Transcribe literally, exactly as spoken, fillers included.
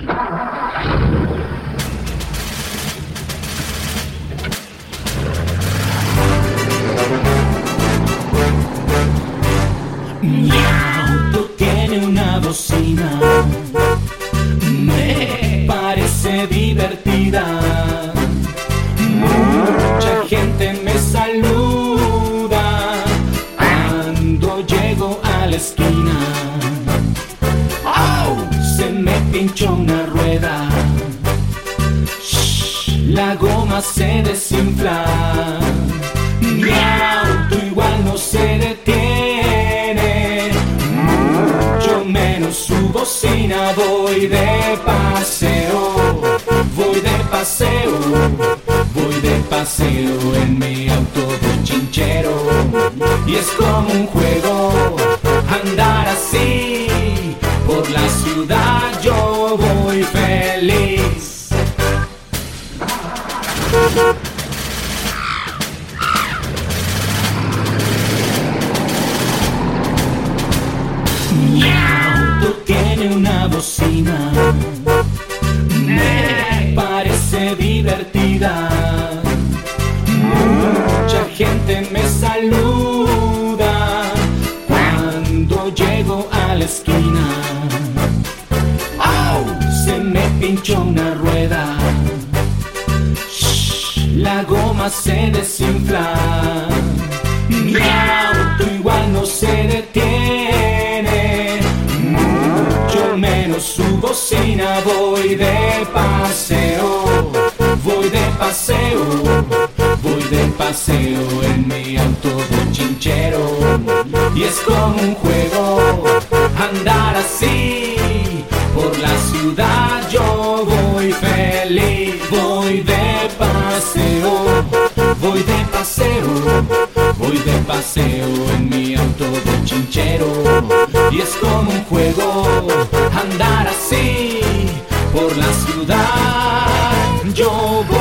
Mi auto tiene una bocina, me parece divertida. Mucha gente me saluda cuando llego a la esquina. ¡Oh! Se me pinchó una rueda, Shh, la goma se desinfla. Mi auto igual no se detiene, mucho menos su bocina. Voy de paseo, voy de paseo, voy de paseo en mi auto bochinchero. Y es como un juego andar así por la ciudad, yo voy feliz. Mi auto tiene una bocina, me parece divertida. Mucha gente me saluda cuando llego a la esquina. ¡Oh! Se me pinchó una rueda, Shh, la goma se desinfla. Mi auto igual no se detiene, mucho menos su bocina. Voy de paseo, voy de paseo, voy de paseo en mi auto bochinchero. Y es como un juego andar así por la ciudad, yo voy feliz. Voy de paseo, voy de paseo, voy de paseo en mi auto bochinchero. Y es como un juego andar así por la ciudad, yo voy